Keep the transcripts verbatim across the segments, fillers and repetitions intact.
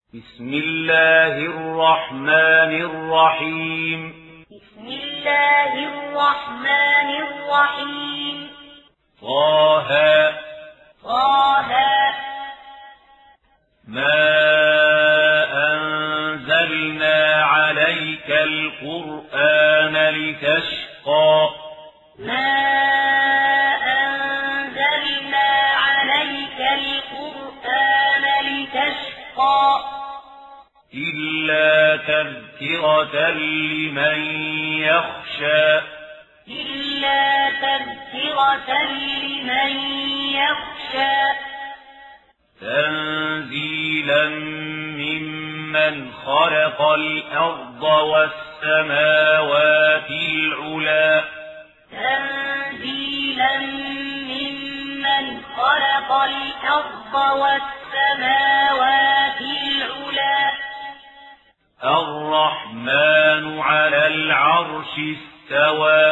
بسم الله الرحمن الرحيم بسم الله الرحمن الرحيم طه طه ما أنزلنا عليك القرآن لتشقى ما أنزلنا عليك القرآن لتشقى إلا تذكرة لمن يخشى إلا تذكرة لمن يخشى تنزيلا ممن خلق الأرض والسماوات العلى تنزيلا ممن خلق الأرض والسماوات العلى الرحمن على العرش استوى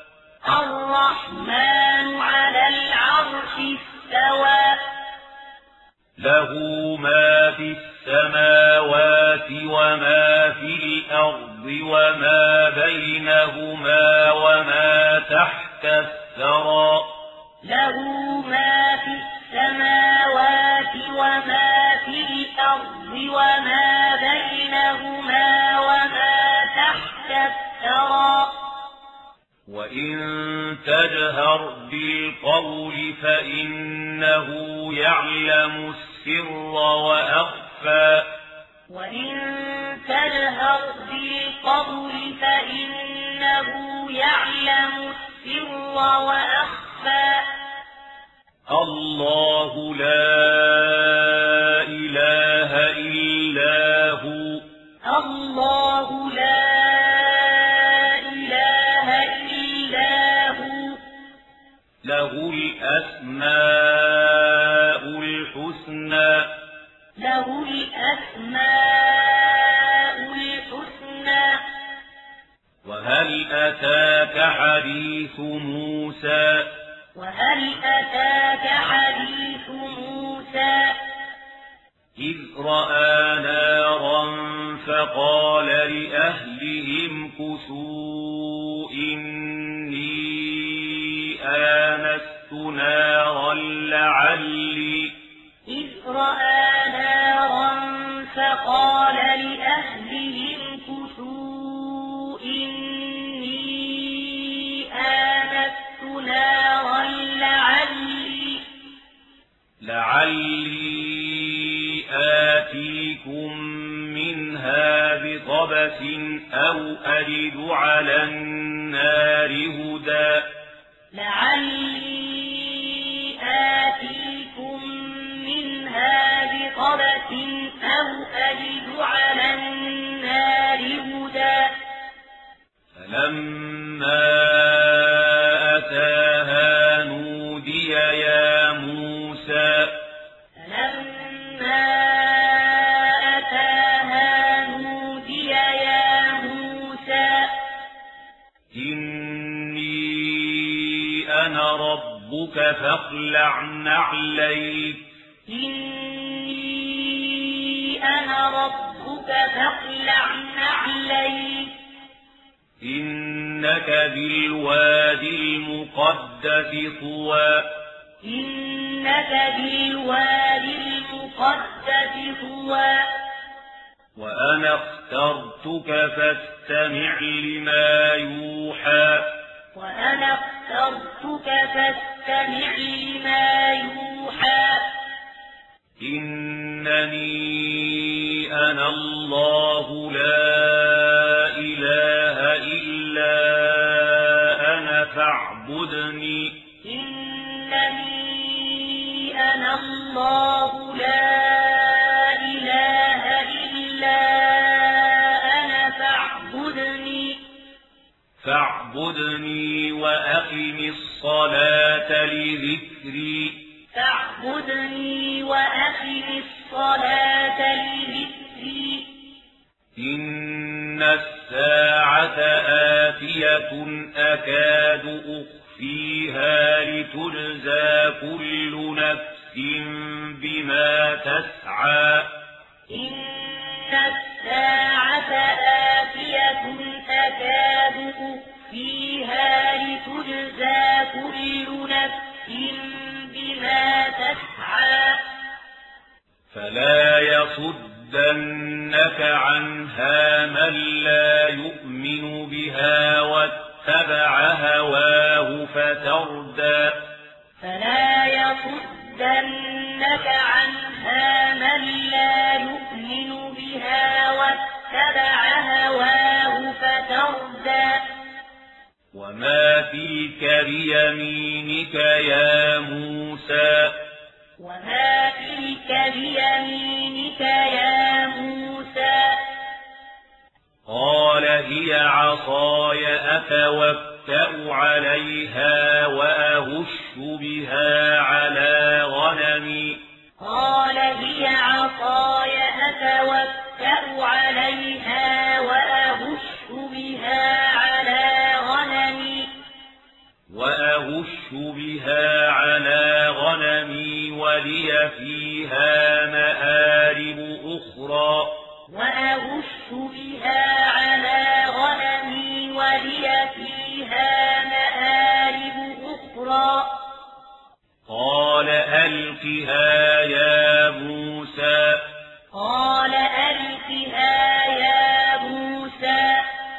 الرحمن على العرش استوى له ما في السماوات وما في الأرض وما بينهما وما تحت الثرى له ما في السماوات وما في الأرض وما بينهما وما تحت الثرى وإن تجهر بالقول فإنه يعلم السر وأخفى وإن تجهر بالقول فإنه يعلم السر وأخفى الله لا إله إلا هو الله لا إله إلا هو له الأسماء الحسنى له الأسماء الحسنى وهل أتاك حديث موسى وهل أتاك حديث موسى إذ رأى نارا فقال لأهلهم كثوا إني آنست نارا لعلي إذ رأى نارا فقال لأهلهم كثوا إني آنست نارا لعلي لعلي آتيكم منها بقبس أو أجد على النار هدى لعلي آتيكم منها بقبس أو أجد على النار هدى فلما أتاها نودي يا موسى فلما أتاها نودي يا موسى إني أنا ربك فاخلع نعليك إني أنا ربك فاخلع نعليك إنك بالوادي المقدس طوى إنك بالوادي المقدس طوى وأنا اخترتك فاستمع لما يوحى وأنا اخترتك فاستمع لما يوحى إنني أنا الله لا إله إلا أنا فاعبدني إنني أنا الله لا إله إلا أنا فاعبدني فاعبدني وأقم الصلاة لذكري فاعبدني وأقم الصلاة لذكري إن الساعة آتية أكاد أخفيها لتجزى كل نفس بما تسعى إن فلا يصدنك عنها من لا يؤمن بها واتبع هواه فتردى فلا يصدنك عنها من لا يؤمن بها واتبع هواه فتردى وما تلك بيمينك يا موسى وما تلك بيمينك يا موسى قال هي عصاي أتوكأ عليها وأهش بها على غنمي قال هي عصاي أتوكأ عليها وأهش بها على غنمي وأهش بها على غنمي ولي فيها مآرب أخرى وأهش بها على غنمي ولي فيها مآرب أخرى قال ألقها يا موسى قال ألقها يا موسى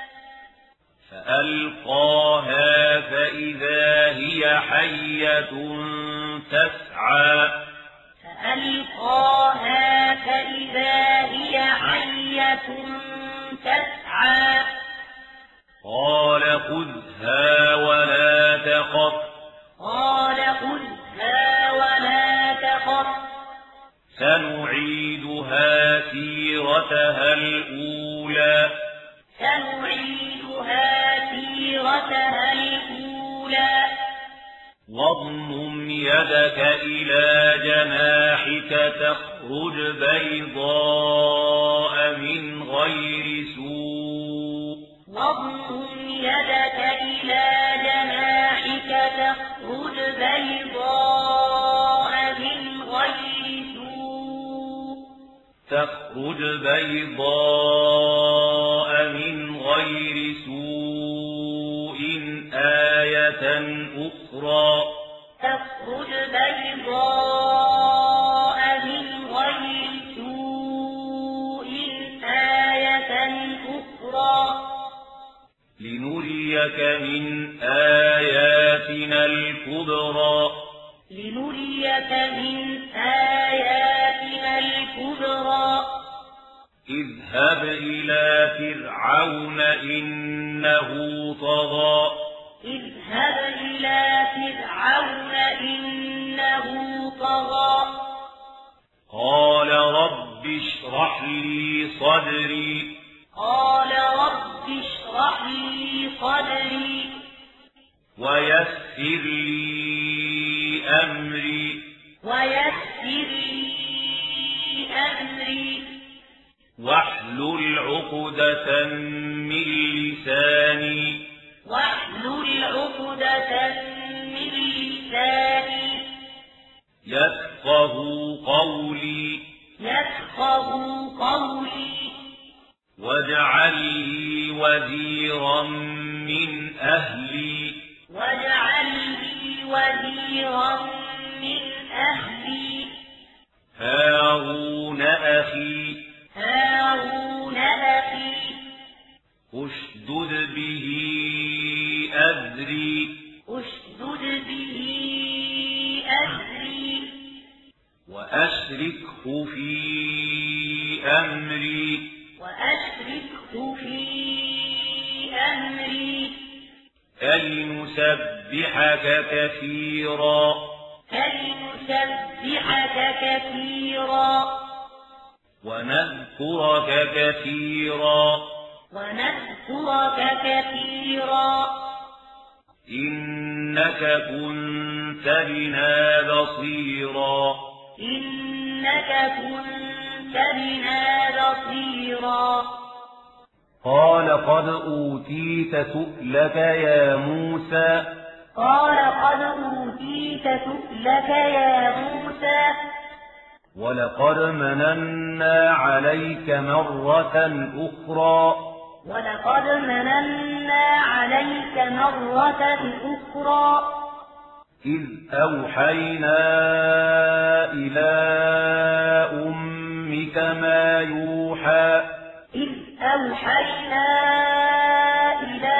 فألقاها فإذا هي حية تسعى فألقاها فإذا هي حية تسعى قال خذها ولا تخف قال خذها ولا تخف سنعيدها سيرتها الأولى سنعيدها سيرتها الأولى واضمم يدك إلى جناحك تخرج بيضاء من غير سوء واضمم يدك إلى جناحك تخرج بيضاء من غير سوء تخرج بيضاء من غير سوء آية أخرى تخرج بيضاء من غير سوء آية أخرى لنريك من آياتنا الكبرى لنريك من آياتنا الكبرى اذهب إلى فرعون إنه طغى اذهب إلى فرعون إنه طغى قال رب اشرح لي صدري قال رب اشرح لي صدري ويسر لي أمري ويسر لي أمري واحلل عقدة من لساني واحلل عقدة من لساني يفقه قولي يفقه قولي واجعل لي وزيرا من أهلي واجعل لي وزيرا من أهلي هارون أخي هارون أخي اشدد به أذري اشدد به أذري وأشركه في أمري وأشركه في أمري كي نسبحك كثيرا كي نسبحك كثيرا ونذكرك كثيرا ونذكرك كثيرا إنك كنت بنا بصيرا إنك كنت بنا بصيرا قال قد أوتيت سؤلك يا موسى قال قد أوتيت سؤلك يا موسى ولقد مننا عليك مرة أخرى ولقد مننا عليك مرة أخرى إذ أوحينا إلى أم أمك ما يوحى إذ أوحينا إلى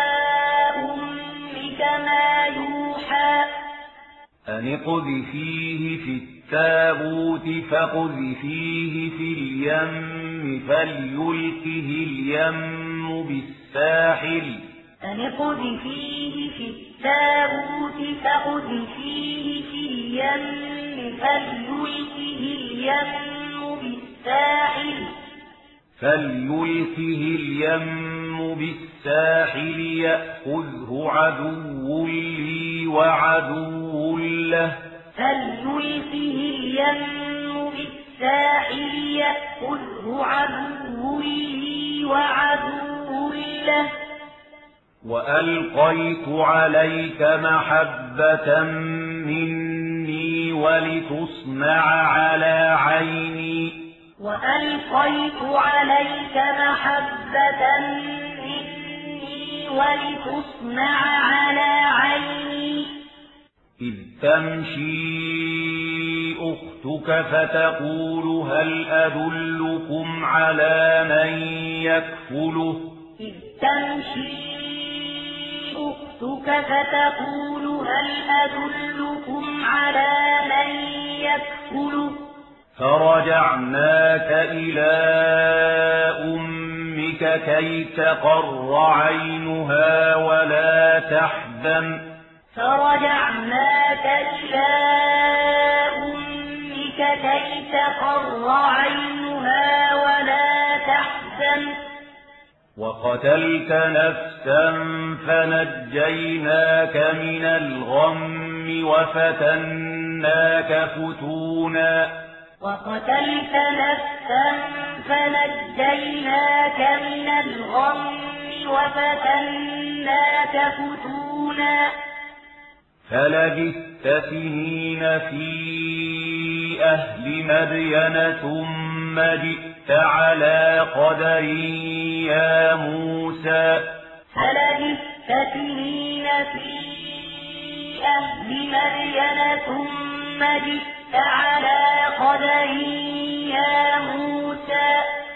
أمك ما يوحى أن اقذفيه في التابوت فاقذفيه في اليم فليلقه اليم بالساحل أن اقذفيه في التابوت فاقذفيه في اليم فليلقه اليم بالساحل فليلقه اليم بالساحل يأخذه عدو لي وعدو له فليلقه اليم بالساحل يأخذه عدو لي وعدو له وألقيت عليك محبة مني ولتصنع على عيني وألقيت عليك محبة مني ولتصنع على عيني إذ تمشي أختك فتقول هل أدلكم على من يكفله إذ تمشي أختك فتقول هل أدلكم على من يكفله فرجعناك إلى أمك كي تقر عينها ولا تحزن فرجعناك إلى أمك كي تقر عينها ولا تحزن وقتلت نفسا فنجيناك من الغم وفتناك فتونا وقتلت نفسا فنجيناك من الغم وفتناك فتونا فلبثت سنين في أهل مدين ثم جئت على قدر يا موسى فلبثت سنين في أهل مدين ثم جئت على قدر يا موسى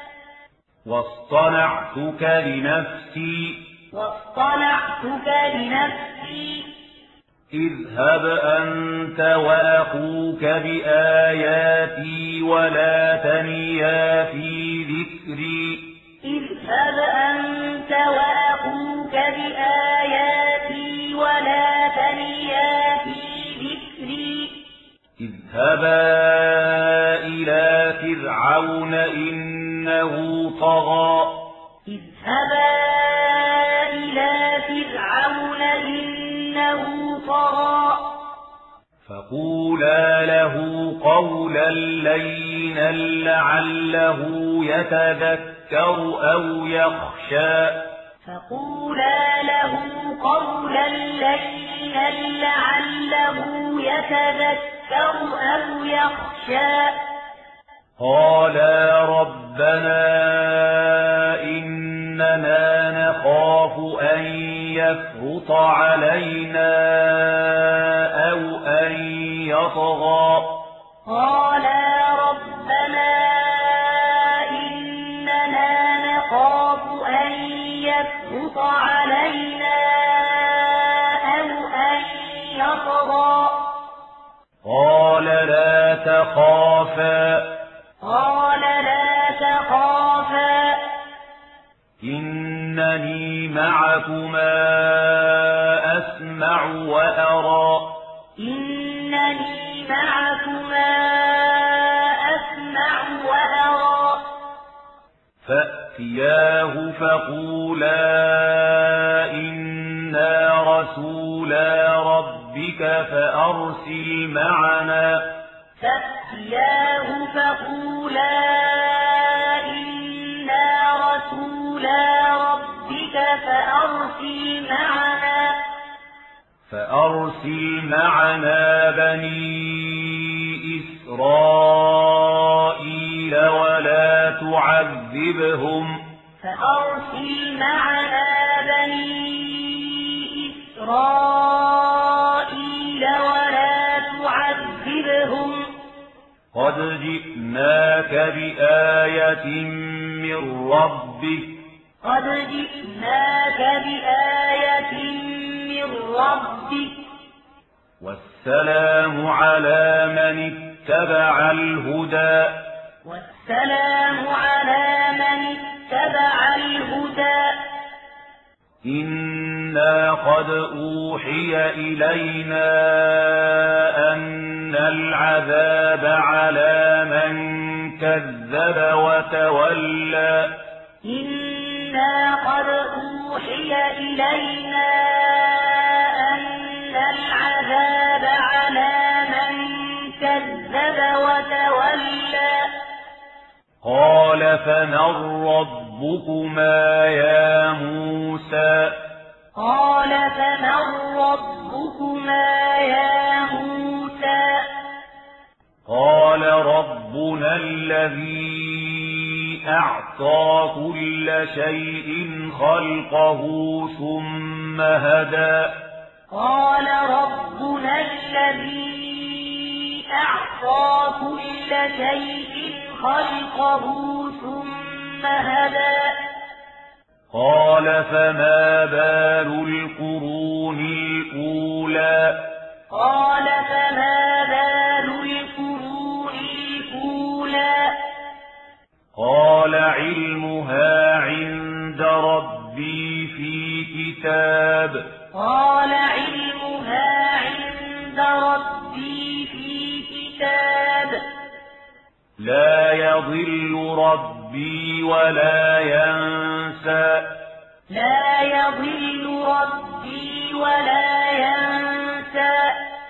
واصطنعتك لنفسي واصطنعتك لنفسي اذهب أنت وأخوك بآياتي ولا تنيا في ذكري اذهب أنت وأخوك بآياتي ولا تنيا في ذكري اذهبا إلى فرعون إنه طغى اذهبا إلى فرعون إنه طغى فقولا له قولا لينا لعله يتذكر أو يخشى فقولا له قولا لينا لعله يتذكر أو يخشى قالا ربنا إننا نخاف أن يفرط علينا أو أن يطغى قالا ربنا إننا نخاف أن يفرط علينا أو أن يطغى قال لا تخافا قال لا تخافا إنني معكما أسمع وأرى إنني معكما أسمع وأرى فأتياه فقولا إنا رسولا ربك فأرسل معنا فأتياه فقولا إنا رسولا ربك فأرسل معنا فأرسل معنا بني إسرائيل ولا تعذبهم فأرسل معنا بني إسرائيل ولا تعذبهم قد جئناك بآية من ربك قد جئناك بآية من ربك والسلام على من اتبع الهدى والسلام على من اتبع الهدى إنا قد أوحي إلينا أن العذاب على من كذب وتولى إنا قد أوحي إلينا أن العذاب على من كذب وتولى قال فمن ربكما يا موسى قال فمن ربكما يا موسى قال ربنا الذي أعطى كل شيء خلقه ثم هدى قال ربنا الذي أعطى كل شيء خلقه ثم هدى قال فما بال القرون الأولى قال فما بال القرون الأولى قال علمها عند ربي في كتاب قال علمها عند ربي في كتاب لا يضل ربي ولا ينسى لا يضل ربي ولا ينسى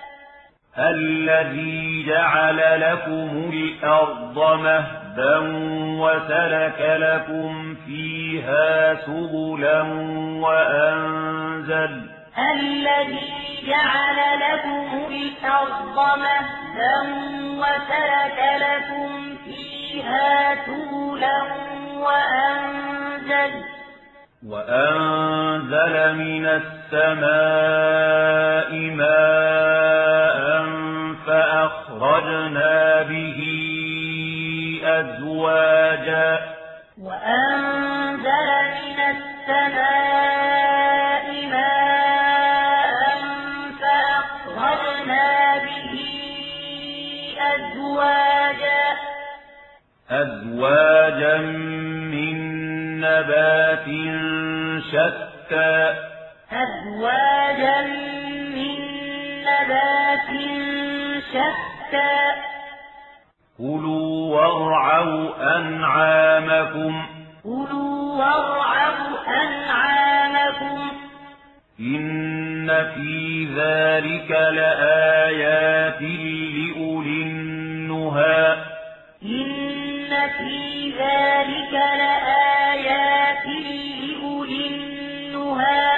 الذي جعل لكم الأرض مهدا وسلك لكم فيها سبلا وأنزل الذي جعل لكم الأرض مهدا وسلك لكم فيها سبلا وأنزل وأنزل من السماء ماء فأخرجنا به أزواجا وأنزل من السماء ماء فأخرجنا به أزواجا أزواجا من نبات شتى أزواجا من نبات شتى كلوا وارعوا أنعامكم كلوا وارعوا أنعامكم إن في ذلك لآيات لأولي النهى إن في ذلك لآيات لأولي النهى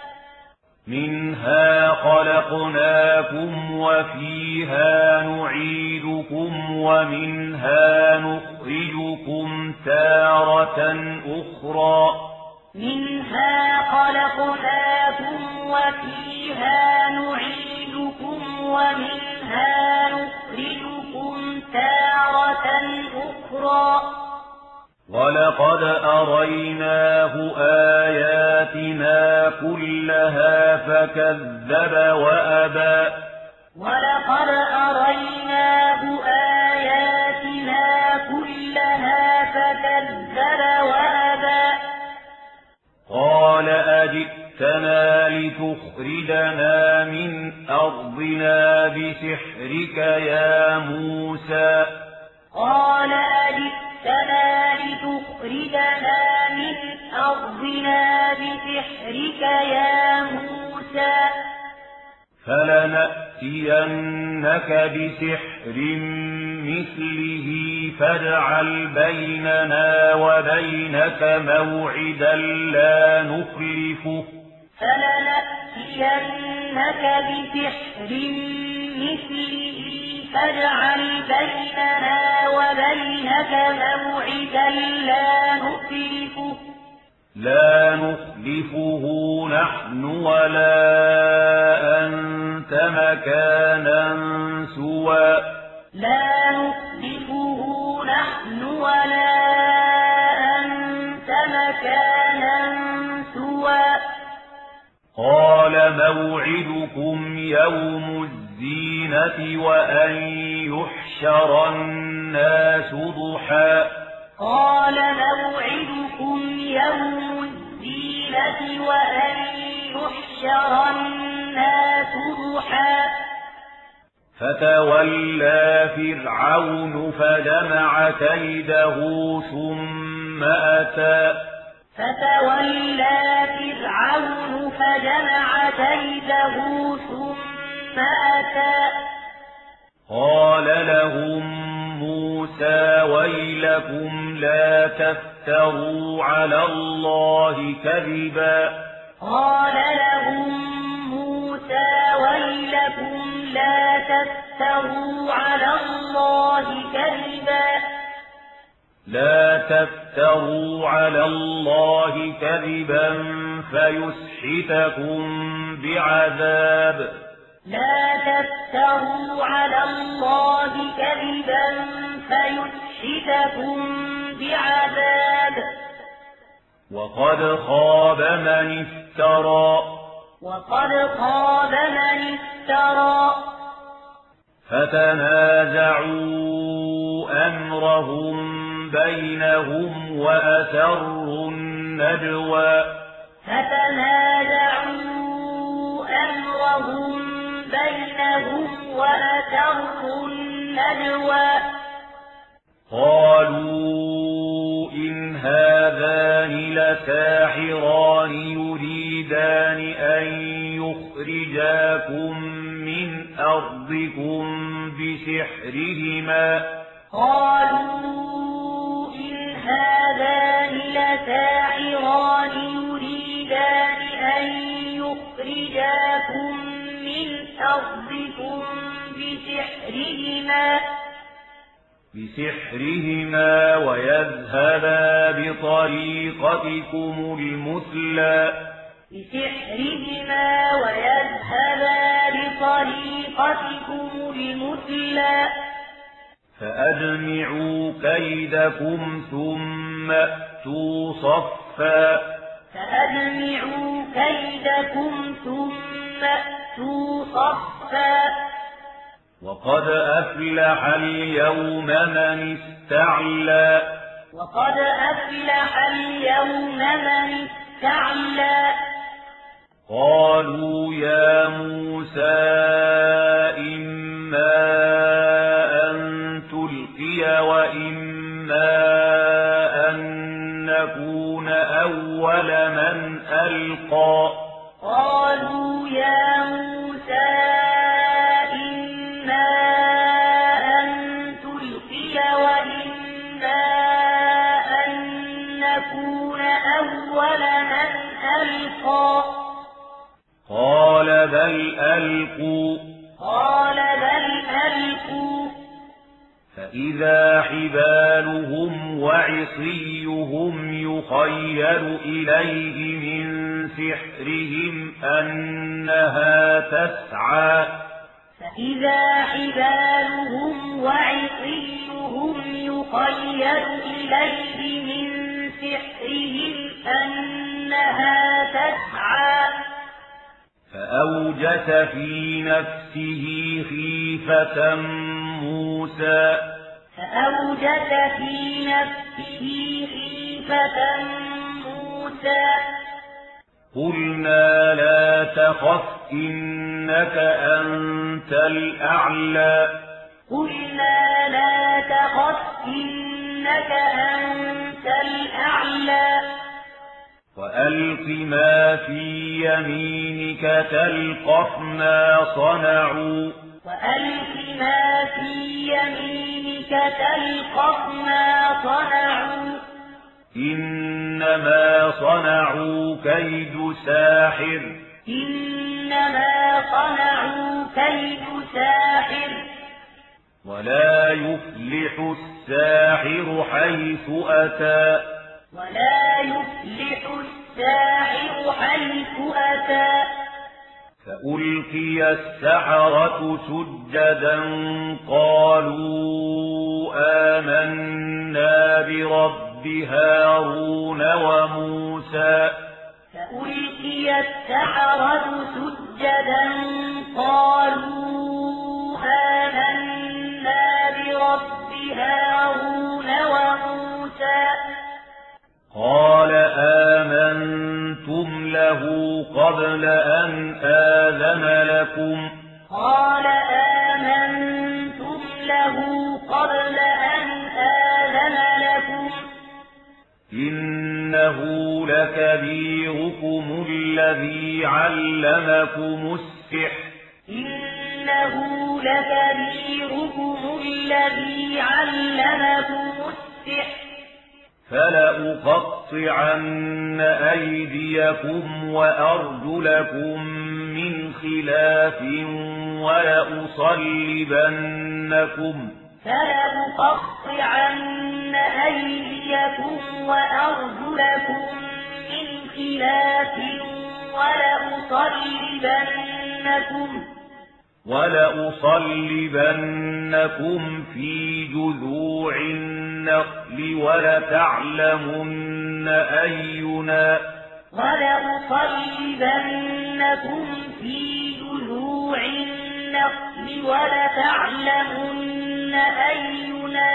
منها خلقناكم وفيها نعيدكم ومنها نخرجكم تارة أخرى منها خلقناكم وفيها نعيدكم ومنها نخرجكم تارة أخرى ولقد أريناه آياتنا كلها فكذب وأبى ولقد أريناه آياتنا كلها فكذب وأبى قال أجئتنا لتخرجنا من أرضنا بسحرك يا موسى قال أجئتنا لتخرجنا من أرضنا بسحرك يا موسى فلنأتينك بسحر مثله فاجعل بيننا وبينك موعدا لا نخلفه فلنأتينك بسحر مثله فاجعل بيننا وبينك موعدا لا نخلفه لا نخلفه نحن ولا أنت مكانا سوى لا نخلفه ولا أنت مكانا سوى قال موعدكم يوم الزينة وأن يحشر الناس ضحى قال موعدكم يوم الزينة وأن يحشر الناس ضحى فتولى فرعون فجمع كيده ثم أتى فتولى فرعون فجمع كيده ثم أتى قال لهم موسى ويلكم لا تفتروا على الله كذبا قال لهم موسى ويلكم لا تفتروا على الله كذبا لا تفتروا على الله كذبا فيسحتكم بعذاب لا تفتروا على الله كذبا فيسحتكم بعذاب وقد خاب من افترى وقد خاب من افترى فتنازعوا أمرهم بينهم وأسروا النجوى فتنازعوا أمرهم بينهم وأسروا النجوى قالوا إن هذان لساحران يريدان أن يخرجاكم من أرضكم بسحرهما قالوا إن هذان لساحران يريدان أن يخرجاكم من أرضكم بسحرهما بسحرهما ويذهبا بطريقتكم المثلى بسحرهما ويذهبا بطريقتكم المثلى فأجمعوا كيدكم ثم أتوا صفا فأجمعوا كيدكم ثم أتوا صفا وقد أفلح اليوم من استعلى وقد أفلح اليوم من استعلى قالوا يا موسى إما أن تلقي وإما أن نكون أول من ألقى قالوا يا موسى إما أن تلقي وإما أن نكون أول من ألقى قال بل ألقوا قال بل ألقوا فإذا حبالهم وعصيهم يخيل إليه من سحرهم أنها تسعى فإذا حبالهم وعصيهم يخيل إليه من سحرهم أنها تسعى فأوجس في نفسه خيفة موسى فأوجس في نفسه خيفة موسى قلنا لا تخف إنك أنت الأعلى قلنا لا تخف إنك أنت الأعلى وألق ما في يمينك تلقف ما صنعوا وألق ما في يمينك تلقف ما صنعوا إنما صنعوا كيد ساحر إنما صنعوا كيد ساحر ولا يفلح الساحر حيث أتى ولا يفلح الساحر حيث أتى فألقي السحرة سجدا قالوا آمنا برب هارون وموسى فألقي السحرة سجدا قالوا آمنا برب هارون وموسى قال آمنتم له قبل أن آذن لكم قال آمنتم له قبل أن آذن لكم إنه لكبيركم الذي علمكم السحر إنه لكبيركم الذي علمكم السحر فلأقطعن أيديكم وأرجلكم من خلاف ولأصلبنكم فلأقطعن أيديكم وأرجلكم من خلاف ولأصلبنكم ولأصلبنكم في جذوع النخل ولتعلمن أينا ولأصلبنكم في جذوع النخل ولتعلمن أينا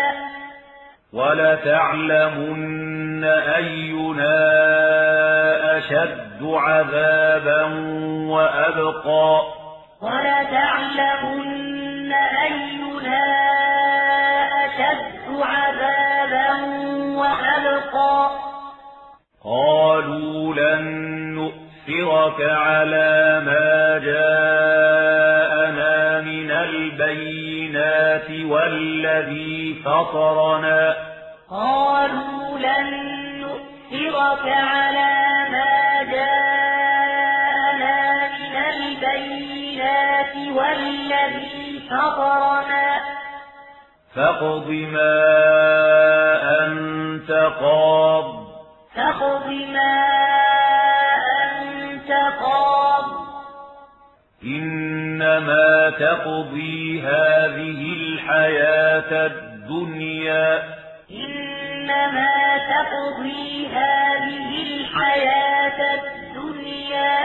ولتعلمن أينا أشد عذابا وأبقى ولتعلمن أينا أشد عذابا وأبقى قالوا لن نؤثرك على ما جاءنا من البينات والذي فطرنا قالوا لن نؤثرك على ما جاءنا من البينات والذي فطرنا فاقض ما أنت قاض فاقض ما أنت قاض إنما تقضي هذه الحياة الدنيا إنما تقضي هذه الحياة الدنيا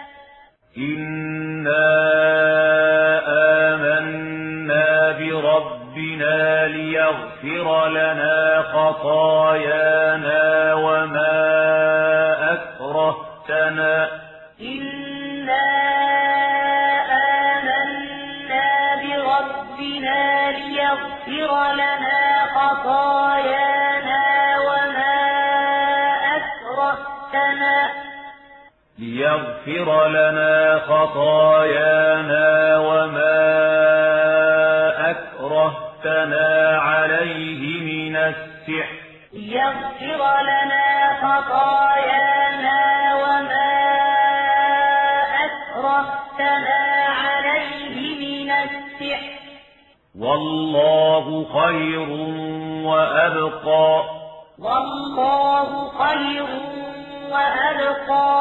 إنا آمنا بربنا ليغفر لنا خطايانا وما أكرهتنا إنا آمنا بربنا ليغفر لنا خطايانا وما أكرهتنا ليغفر لنا خطايانا وما أكرهتنا عليه من السحر ليغفر لنا خطايانا وما أكرهتنا عليه من السحر والله خير وأبقى والله خير وأبقى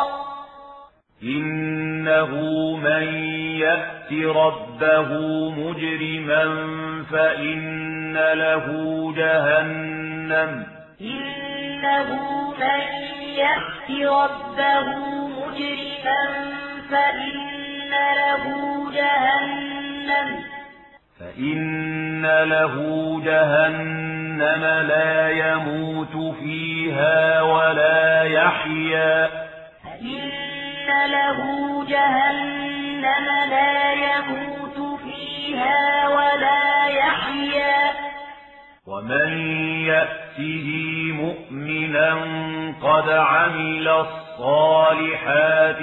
إنه من يأت ربه مجرما فإن له جهنم إنه من يأت ربه مجرما فإن له جهنم فإن له جهنم لا يموت فيها ولا يحيا فإن له جهنم لا يموت فيها ولا يحيا ومن يأته مؤمنا قد عمل الصالحات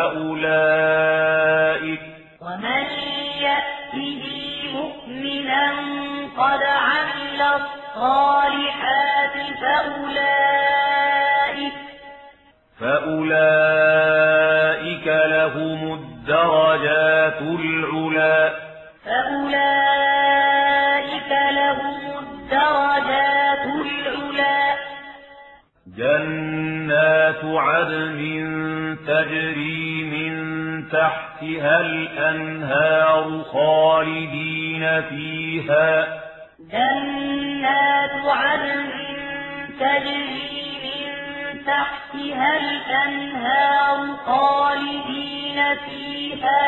فأولئك ومن يأته مؤمنا قد عمل الصالحات فأولئك فأولئك لهم الدرجات العلا فأولئك لهم الدرجات العلا جنات عدن تجري من تحتها الأنهار خالدين فيها جنات عدن تجري من تحتها الأنهار خالدين فيها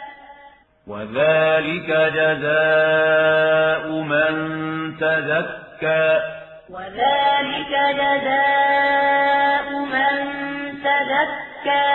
وذلك جزاء من تزكى وذلك جزاء من تزكى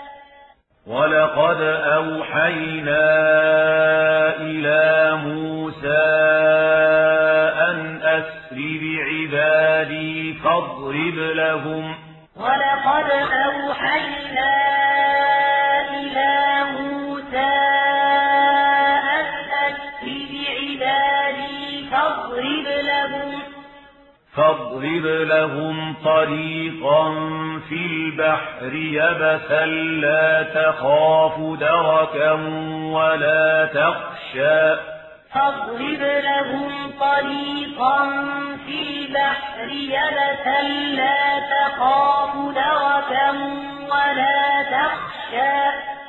ولقد أوحينا إلى موسى أن أسر بعبادي فاضرب لهم ولقد أوحينا إلى موسى أن أسر بعبادي فاضرب لهم فاضرب لهم طريقا في البحر يبسا لا تخاف دركا ولا تخشى فاضرب لهم طريقا في البحر يبسا لا تخاف دركا ولا تخشى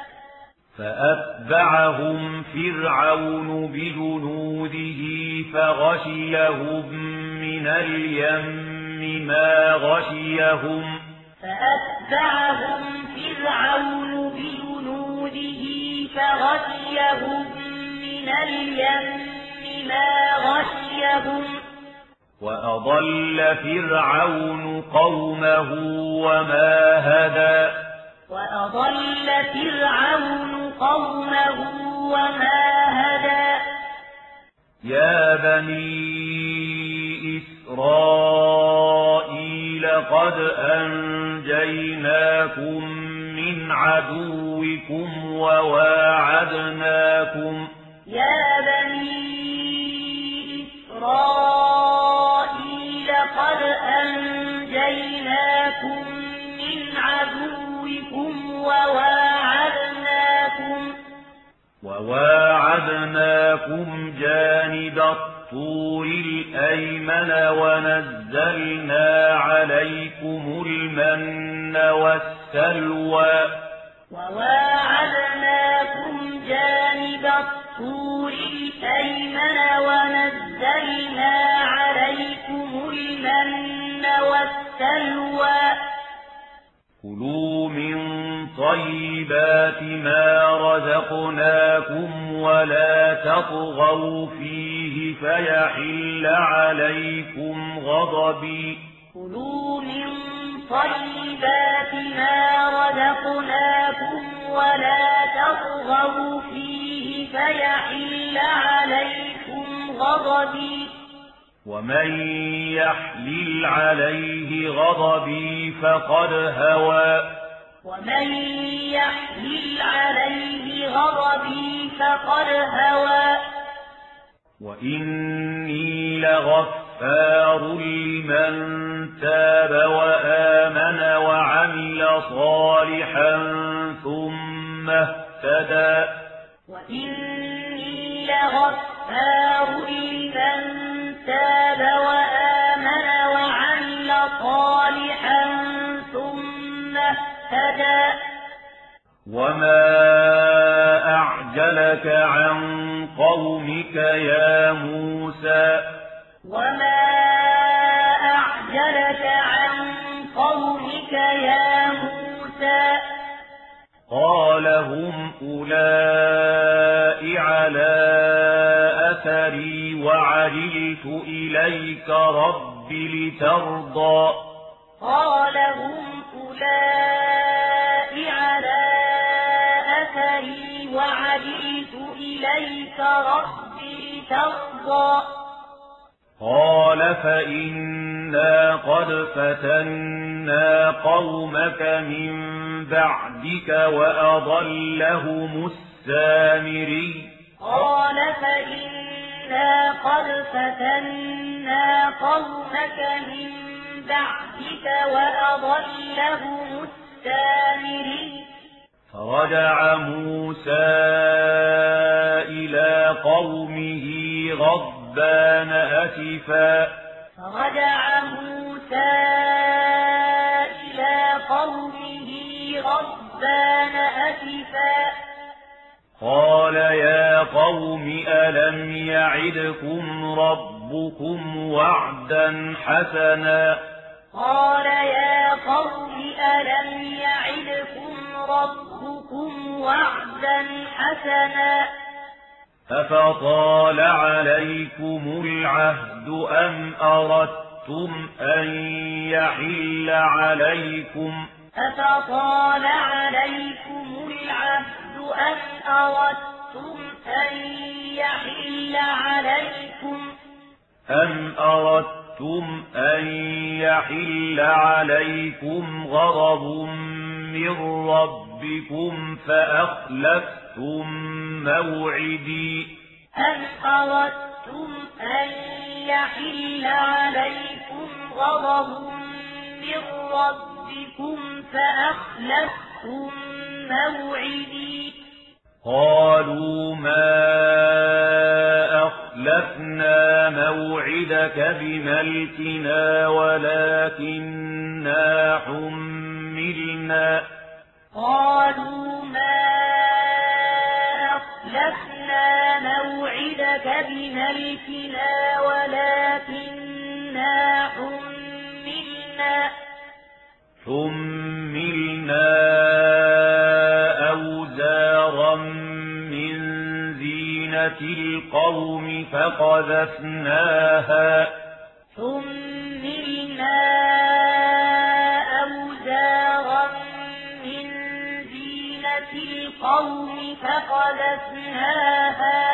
فأتبعهم فرعون بجنوده فغشيهم من اليم ما غشيهم فأتبعهم فرعون بجنوده فغشيهم من اليم ما غشيهم وأضل فرعون قومه وما هدى وأضل فرعون قومه وما هدى يا بني إسرائيل قد أنجيناكم من عدوكم وواعدناكم يا بني إسرائيل قد أنجيناكم من عدوكم وواعدناكم وواعدناكم جانب الطور الأيمن ونزلنا عليكم المن والسلوى وواعدناكم جانب الطور الأيمن ونزلنا عليكم المن والسلوى كلوا من طيبات ما رزقناكم ولا تطغوا فيه فيحل عليكم غضبي كلوا من طيبات ما رزقناكم ولا تطغوا فيه فيحل عليكم غضبي ومن يحلل عليه غضبي فقد هوى ومن يحلل عليه غضبي فقد هوى وإني لغفار لمن تاب وآمن وعمل صالحا ثم اهتدى وإني لغفار لمن تاب وآمن وعمل صالحا ثم اهتدى وما أعجلك عن قومك يا موسى وما أعجلك عن قومك يا موسى قال هم أولئك على أثري وعجلت إليك رب لترضى قال هم أولئك على أثري وعجلت إليك رب لترضى قال فإنا قد فتنا قومك من بعدك وأضلهم السامري قال فإنا قد فتنا قومك من بعدك وأضلهم السامري فرجع موسى إلى قومه غضبان أسفا فرجع موسى إلى قومه غضبان أسفا قال يا قوم ألم يعدكم ربكم وعدا حسنا قال يا قوم ألم يعدكم ربكم وعدا حسنا أفطال عليكم العهد أم أردتم أن يحل عليكم أفطال عليكم العهد أم أردتم أن يحل عليكم أم أردتم أن يحل عليكم غضب من ربكم فأخلفتم موعدي أم أردتم أن يحل عليكم غضب من ربكم فأخلفتم موعدي قالوا ما أخلفنا موعدك بملكنا ولكننا حملنا قالوا ما أخلفنا موعدك بملكنا ولكننا حملنا حملنا أوزارا من زينة القوم فقذفناها حملنا أوزارا من زينة القوم فقذفناها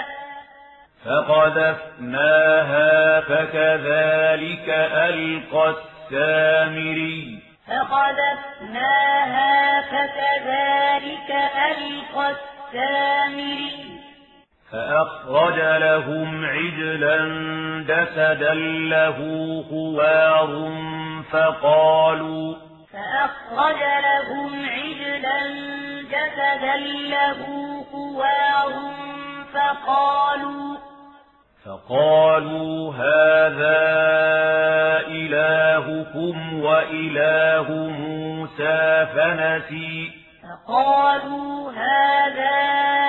فقذفناها فكذلك ألقى السامري فقذفناها فكذلك ألقى السامري فأخرج لهم عجلا جسدا له خوار فقالوا فأخرج لهم عجلا جسدا له خوار فقالوا فقالوا هذا إلهكم وإله موسى فنسي فقالوا هذا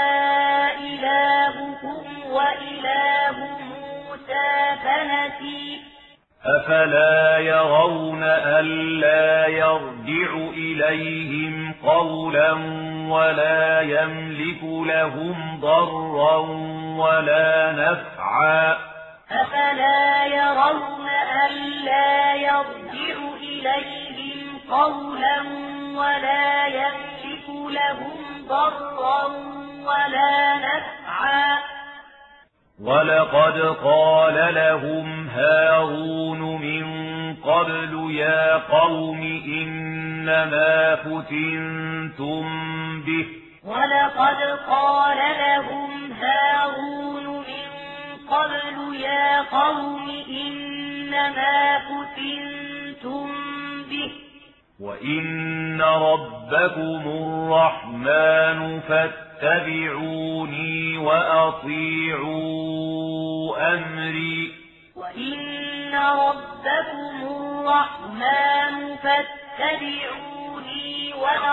إلهكم وإله موسى فنسي أفلا يرون ألا يرجع إليهم قولا ولا يملك لهم ضرا ولا نفعا أفلا يرون ألا يرجع إليهم قولا ولا يملك لهم ضرا ولا نفعا ولقد قال لهم هارون من قبل يا قوم إنما فتنتم به ولقد قال لهم هارون من قبل يا قوم إنما فتنتم به وإن ربكم الرحمن فاتبعوني وأطيعوا أمري وإن ربكم الرحمن فاتبعوني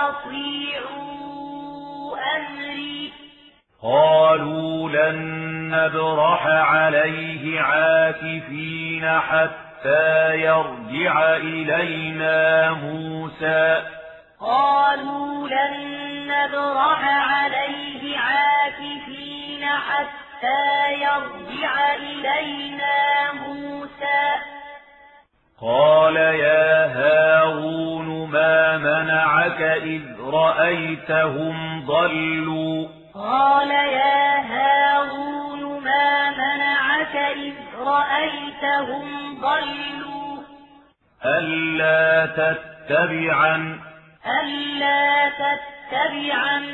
وأطيعوا أمري قالوا لن نبرح عليه عاكفين حتى يرجع إلينا موسى قالوا لن نبرح عليه عاكفين حتى يرجع إلينا موسى قال يا هارون ما منعك إذ رأيتهم ضلوا قال يا هارون ما منعك إذ رأيتهم ضلوا ألا تتبعن ألا تتبعن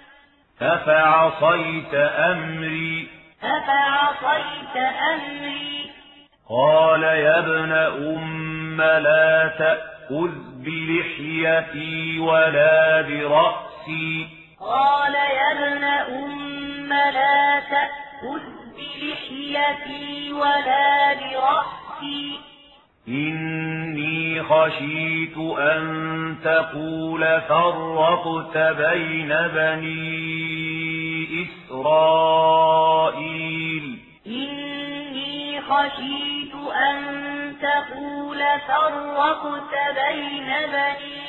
أفعصيت أمري أفعصيت أمري قال يا ابن أم لا تأخذ بلحيتي ولا برأسي قال يا ابن أم لا تأخذ بلحيتي ولا برأسي إني خشيت أن تقول فرقت بين بني إسرائيل إني خشيت أن تقول فرقت بين بني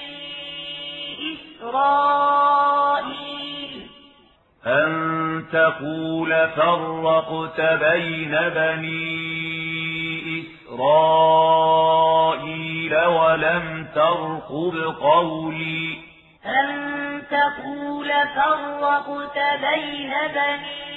إسرائيل أن تقول فرقت بين بني إسرائيل ولم ترقب قولي أن تقول فرقت بين بني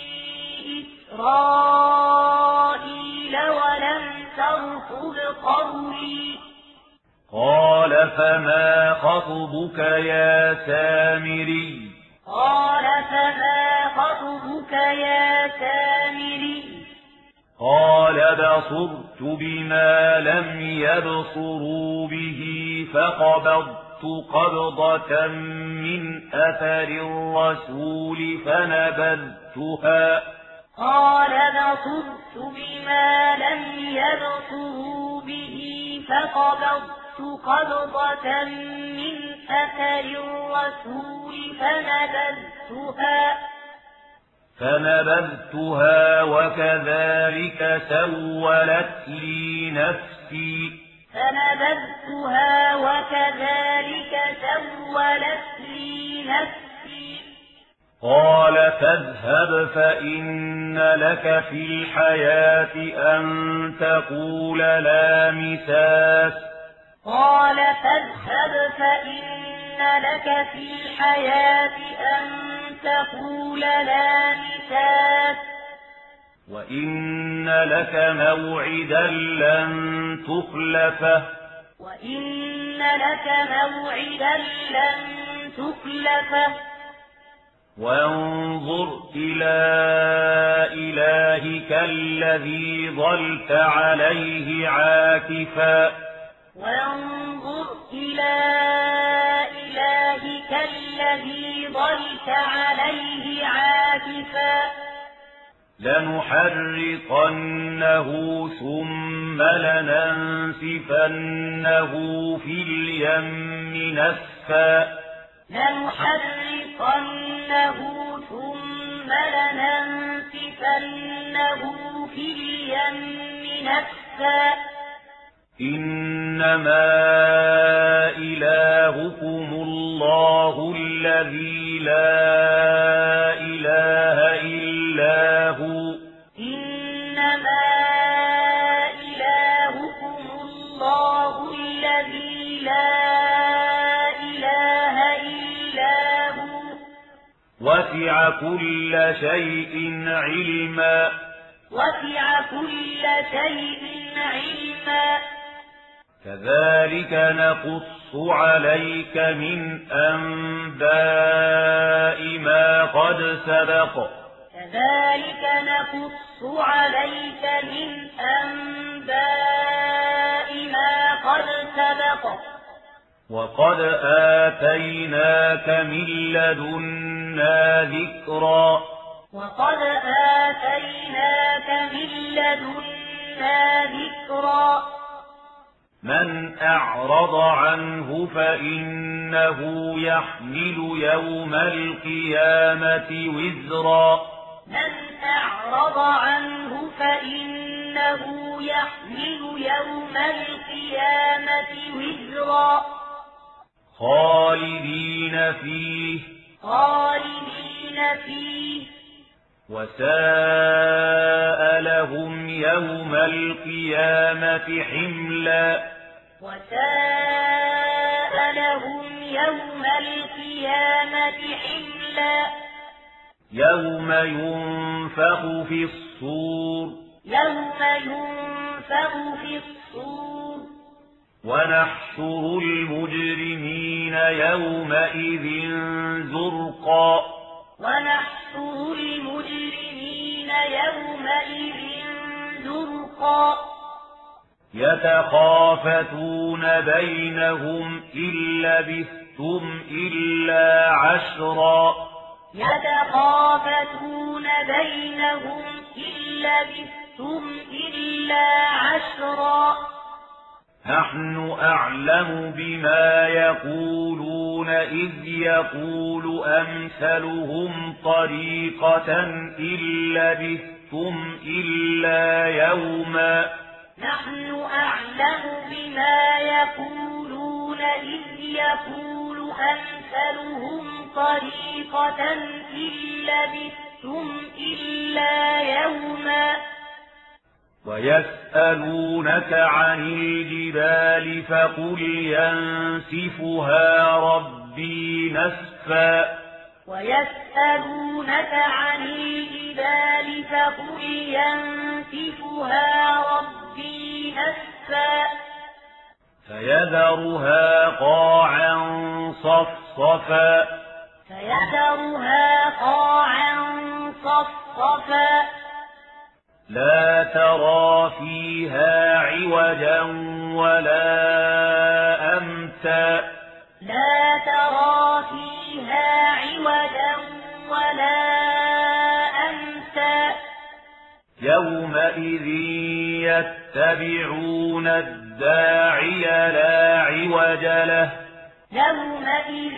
إسرائيل ولم ترقب قولي قال فما خطبك يا سامري قال فما خطبك يا سامري قال بصرت بما لم يبصروا به فقبضت قبضة من أثر الرسول فنبذتها قال بصرت بما لم يبصروا به فقبضت قبضة من أثر الرسول فنبذتها فنبذتها وكذلك سولت لي نفسي فنبذتها وكذلك سولت لي نفسي قال فاذهب فإن لك في الحياة أن تقول لا مساس قال فاذهب فإن لك في الحياة أن تقول لا مساس وإن لك موعدا لن تخلفه وإن لك موعدا لن تخلفه وانظر إلى إلهك الذي ظلت عليه عاكفا وانظر إلى إلهك الذي ظلت عليه عاكفا لنحرقنه ثم لننسفنه في اليم نسفا لنحرقنه ثم لننسفنه في اليم نسفا إنما إلهكم الله الذي لا إله إلا هو إنما إلهكم الله الذي لا إله إلا هو وسع كل شيء علما وسع كل شيء علما كذلك نقص عليك من أنباء ما قد سبق كذلك نقص عليك من أنباء ما قد سبق وقد آتيناك من لدنا ذكرا وقد آتيناك من لدنا ذكرا من أعرض عنه فإنه يحمل يوم القيامة وزرا من أعرض عنه فإنه يحمل يوم القيامة وزرا خالدين فيه خالدين فيه وساء لهم يوم القيامة حملا وساء لهم يوم القيامة حملا يوم ينفخ في الصور يوم ينفخ في الصور ونحشر المجرمين يومئذ زرقا ونحشر المجرمين يومئذ زرقا يتخافتون بينهم إن لبثتم إلا عشرا يتخافتون بينهم إن لبثتم إلا عشرا نحن أعلم بما يقولون إذ يقول أمثلهم طريقة إن لبثتم إلا يوما نحن أعلم بما يقولون إذ يقول أمثلهم طريقة إن لبثتم إلا يوما ويسألونك عن الجبال فقل ينسفها ربي نسفا ويسألونك عن الجبال فقل ينسفها ربي نسفا فيذرها قاعا صفصفا فيذرها قاعا صفصفا لا ترى فيها عوجا ولا أمتا لا ترى فيها عوجا ولا أمتا يومئذ يتبعون الداعي لا عوج له يومئذ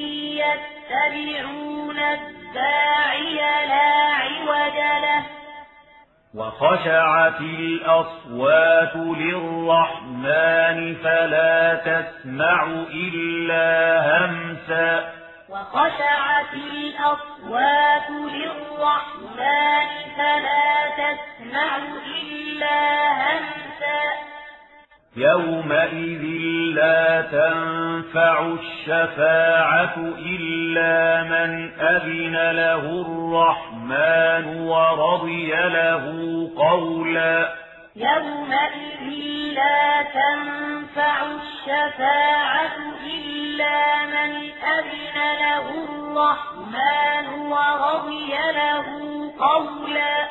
يتبعون الداعي لا عوج له وخشعت الأصوات للرحمن فلا تسمع إلا همسا وخشعت الأصوات للرحمن فلا تسمع إلا همسا يومئذ لا تنفع الشفاعة إلا من أذن له الرحمن ورضي له قولا يومئذ لا تنفع الشفاعة إلا من أذن له الرحمن ورضي له قولا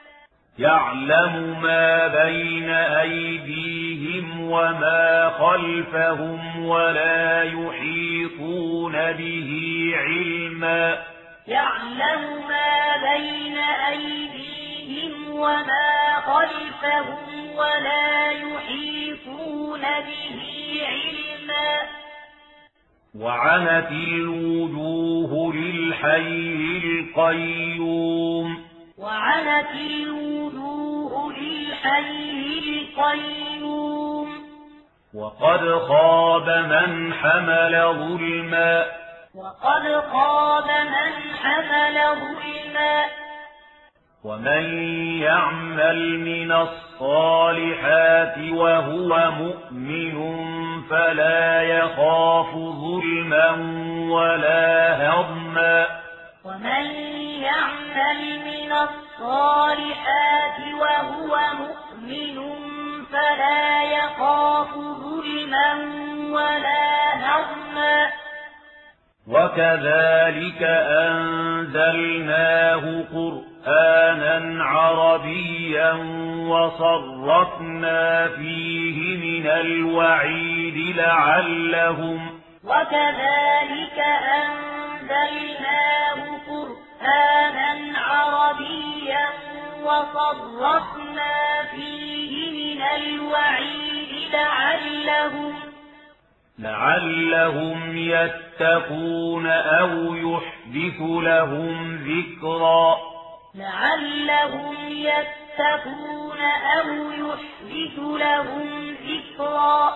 يعلم ما بين أيديهم وما خلفهم ولا يحيطون به علما يعلم ما بين أيديهم وما خلفهم ولا يحيطون به علما وعنت الوجوه للحي القيوم وعنت الوجوه للحي القيوم وقد خاب من حمل ظلما وقد خاب من حمل ظلما ومن يعمل من الصالحات وهو مؤمن فلا يخاف ظلما ولا هضما ومن يعمل من الصالحات وهو مؤمن فلا يخاف ظلما ولا هضما وكذلك أنزلناه قرآنا عربيا وصرفنا فيه من الوعيد لعلهم وكذلك أنزلناه قرآنا عربيا وصرفنا فيه من الوعيد لعلهم لعلهم يتقون أو يحدث لهم ذكرا لعلهم يتقون أو يحدث لهم ذكرا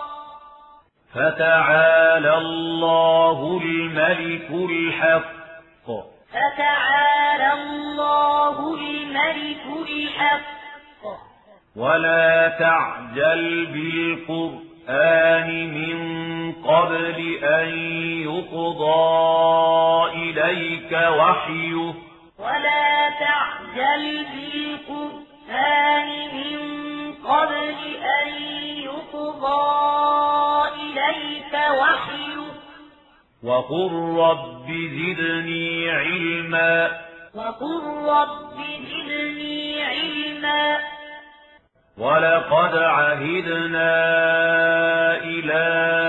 فتعالى الله الملك الحق فتعالى الله الملك الحق ولا تعجل بالقرآن من قبل أن يقضى إليك وحيه ولا تعجل بالقرآن من قبل أن يقضى إليك وحيه وقل رب زدني علما وقل رب زدني علما ولقد عهدنا إلى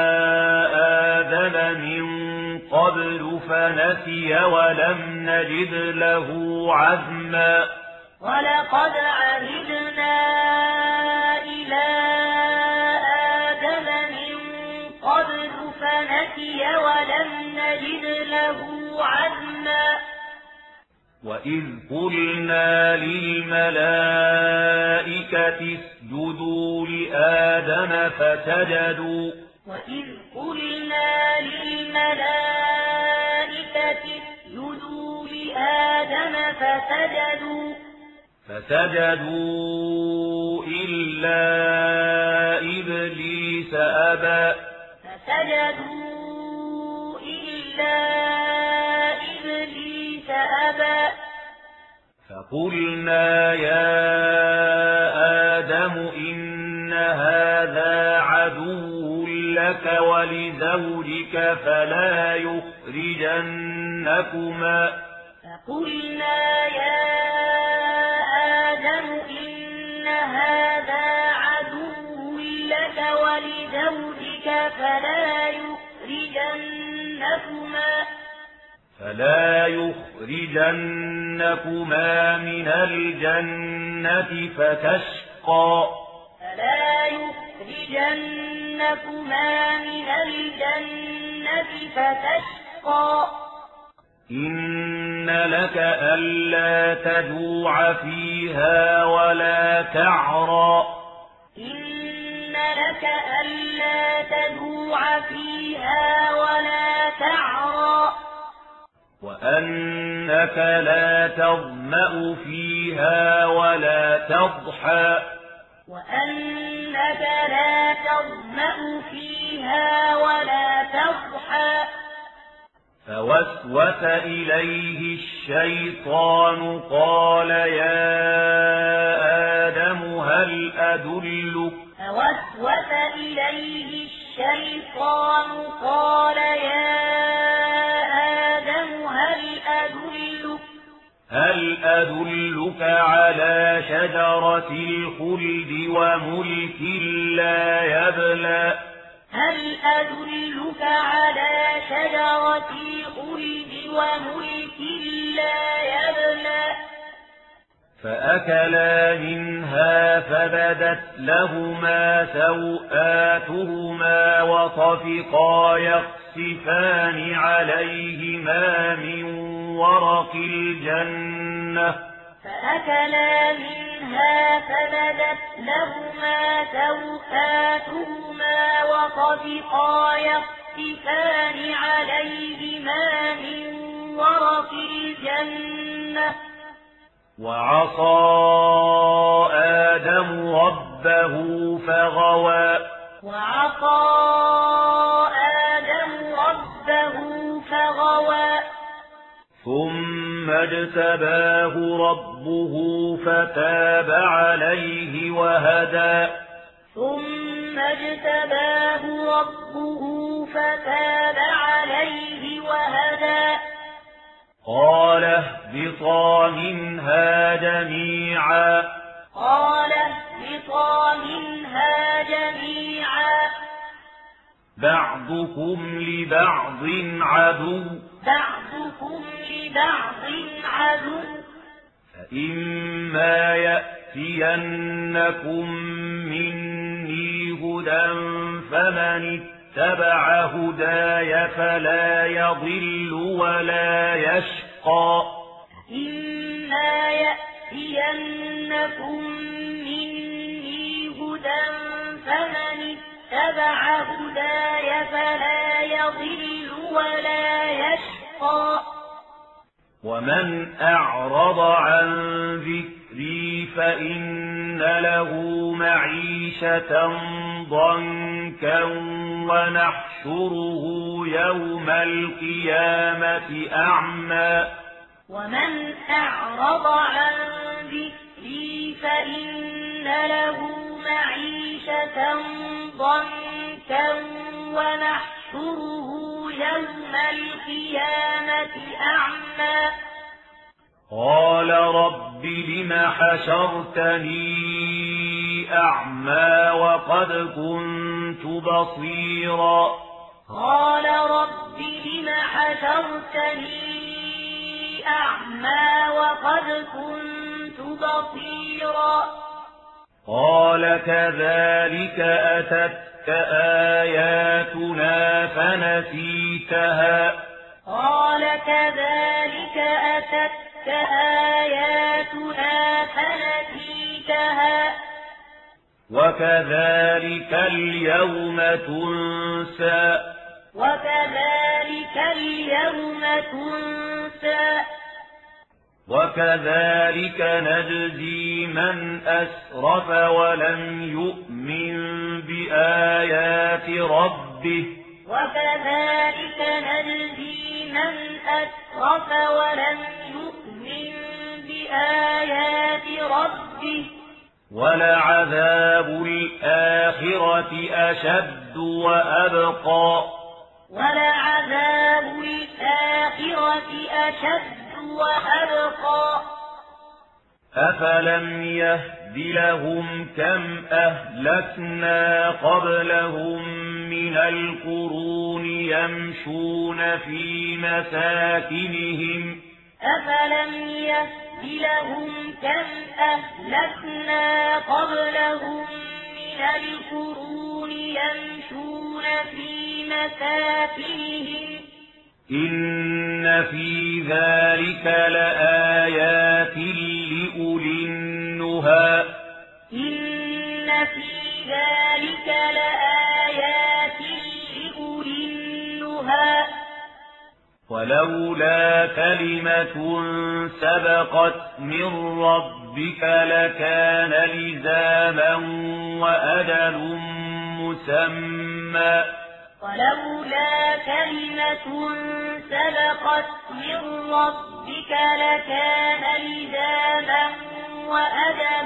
آدم من قبل فنسي ولم نجد له عزما ولقد عهدنا إلى آدم فنسي ولم نجد له عزما وإذ قلنا للملائكة اسجدوا لآدم فسجدوا وإذ قلنا للملائكة اسجدوا لآدم فسجدوا فسجدوا إلا إبليس أبى فسجدوا إلا إبليس أبى فقلنا يا آدم إن هذا عدو لك ولزوجك فلا يخرجنكما فقلنا يا آدم إن هذا عدو لك ولزوجك فلا يخرجنكما فلا يخرجنكما من الجنة فتشقى فلا يخرجنكما من الجنة فتشقى إن لك ألا تجوع فيها ولا تعرى إن لك ألا تجوع فيها ولا تعرى وأنك لا تظمأ فيها ولا تضحى وأنك لا تظمأ فيها ولا تضحى فوسوس إليه الشيطان قال يا آدم هل أدلك فوسوس إليه الشيطان قال يا آدم هل أدلك هل أدلك على شجرة الخلد وملك لا يبلى هل أدلك على شجرة الخلد وملك لا يبلى فأكلا منها فبدت لهما سوآتهما وطفقا يخصفان عليهما من ورق الجنة فأكلا منها فبدت لهما سوآتهما وطفقا يخصفان عليهما من ورق الجنة وعصى آدم ربه فغوى وعصى آدم ربه فغوى ثم اجتباه ربه فتاب عليه وهدى ثم اجتباه ربه فتاب عليه وهدى قال اهبطا منها جميعا قال اهبطا منها جميعا بعضكم لبعض عدو بعضكم لبعض عدو فإما يأتينكم مني هدى فمن اتبع هداي فلا يضل ولا يشقى إما يأتينكم مني هدى فمن اتبع هداي فلا يضل ولا يشقى ومن أعرض عن ذكري فإن له معيشة ضنكا ونحشره يوم القيامة أعمى ومن أعرض عن ذكري فإن له معيشة ضنكا ونحشره يوم القيامة أعمى قال رب لم حشرتني أعمى وقد كنت بصيرا قال رب لم حشرتني أعمى وقد كنت بصيرا قال كذلك أتتك أتتك آياتنا فنسيتها قال كذلك أتتك آياتنا فنسيتها وكذلك اليوم تنسى وكذلك اليوم تنسى وكذلك نجزي من أسرف ولم يؤمن بآيات ربه وكذلك نجزي من أسرف ولم يؤمن بآيات ربه ولعذاب الآخرة أشد وأبقى ولعذاب الآخرة أشد وأبقى أفلم يهد لهم كم أهلكنا قبلهم من القرون يمشون في مساكنهم أفلم يهد لهم كم أهلكنا قبلهم من القرون يمشون في مساكنهم إن في ذلك لآيات لأولي النهى إن في ذلك لآيات لأولي النهى ولولا كلمة سبقت من ربك لكان لزاما وأجل مسمى ولولا كلمة سبقت من ربك لكان لزاما وأجل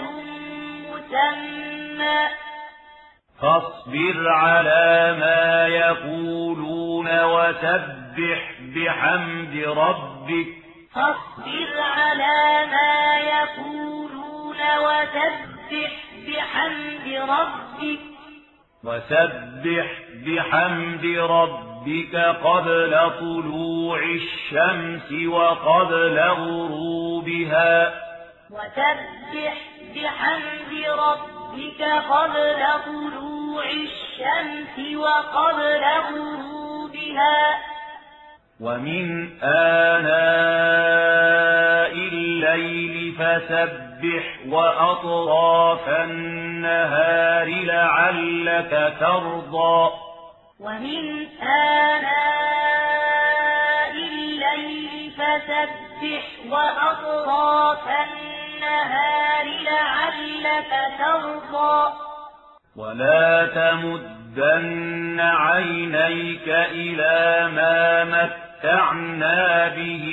مسمى فاصبر على ما يقولون وسبح بحمد ربك فاصبر على ما يقولون وسبح بحمد ربك وسبح بحمد ربك قبل طلوع الشمس وقبل غروبها وسبح بحمد ربك قبل طلوع الشمس وقبل غروبها ومن آناء الليل فسبح وأطراف النهار لعلك ترضى ومن آناء الليل فسبح وأطراف النهار لعلك ترضى ولا تمدن عينيك إلى ما متعنا به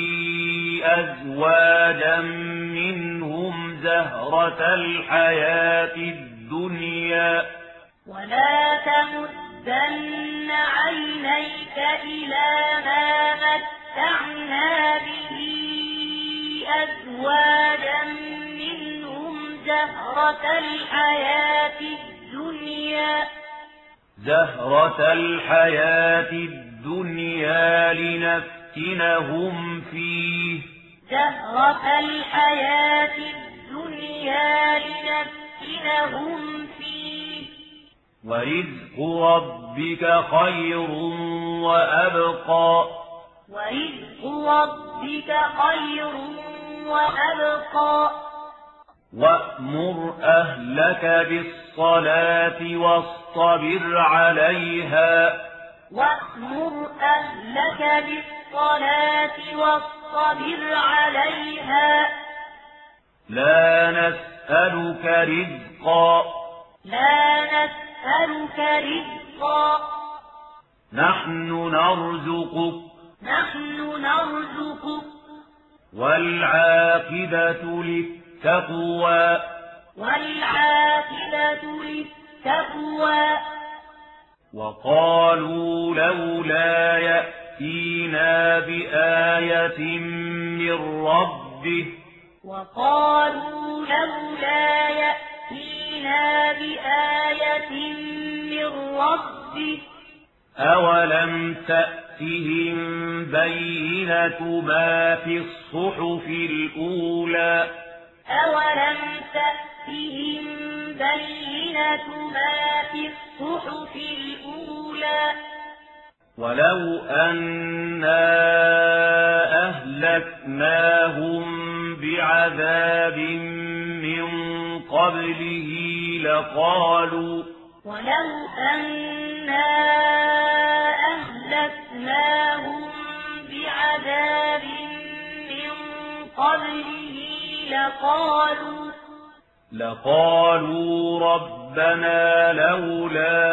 أزواجا منهم زهرة الحياة الدنيا ولا تمدن عينيك إلى ما متعنا به أزواجا منهم زهرة الحياة الدنيا زهرة الحياة الدنيا لنفتنهم فيه زهرة الحياة الدنيا لنفتنهم فيه ورزق ربك خير وأبقى ورزق ربك خير وأبقى وأمر أهلك بالصلاة واصطبر عليها وأمر أهلك بالصلاة واصطبر عليها لا نسألك رزقا لا نسألك رزقا نحن نرزقك نحن نرزقك والعاقبة للتقوى والعاقبة للتقوى وقالوا لولا يأتينا بآية من ربه وقالوا لولا يأتينا بآية من ربه أولم تأتهم بينة ما في الصحف الأولى أولم تأتهم بينة ما في الصحف الأولى ولو أنا أهلكناهم بعذاب من قبله لقالوا ولو أنا أهلكناهم بعذاب من قبله لقالوا لقالوا ربنا لولا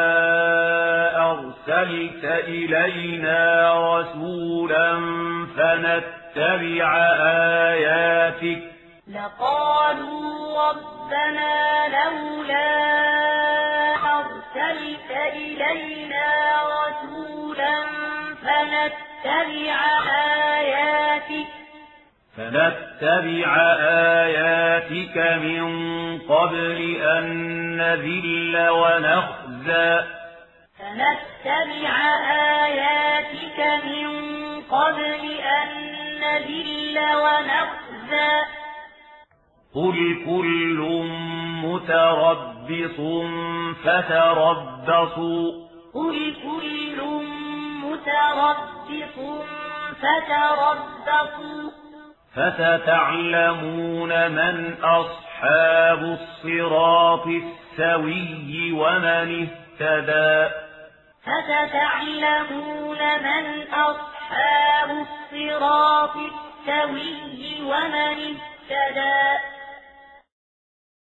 أرسلت إلينا رسولا فنتبع آياتك لقالوا ربنا لولا أرسلت إلينا رسولا فنتبع آياتك فنتبع آياتك من قبل أن نذل ونخزى فنتبع آياتك من قبل أن نذل ونخزى قل كل متربص فتربصوا قل كل متربص فتربصوا فستعلمون من أصحاب الصراط السوي ومن اهتدى فستعلمون من أصحاب الصراط السوي ومن اهتدى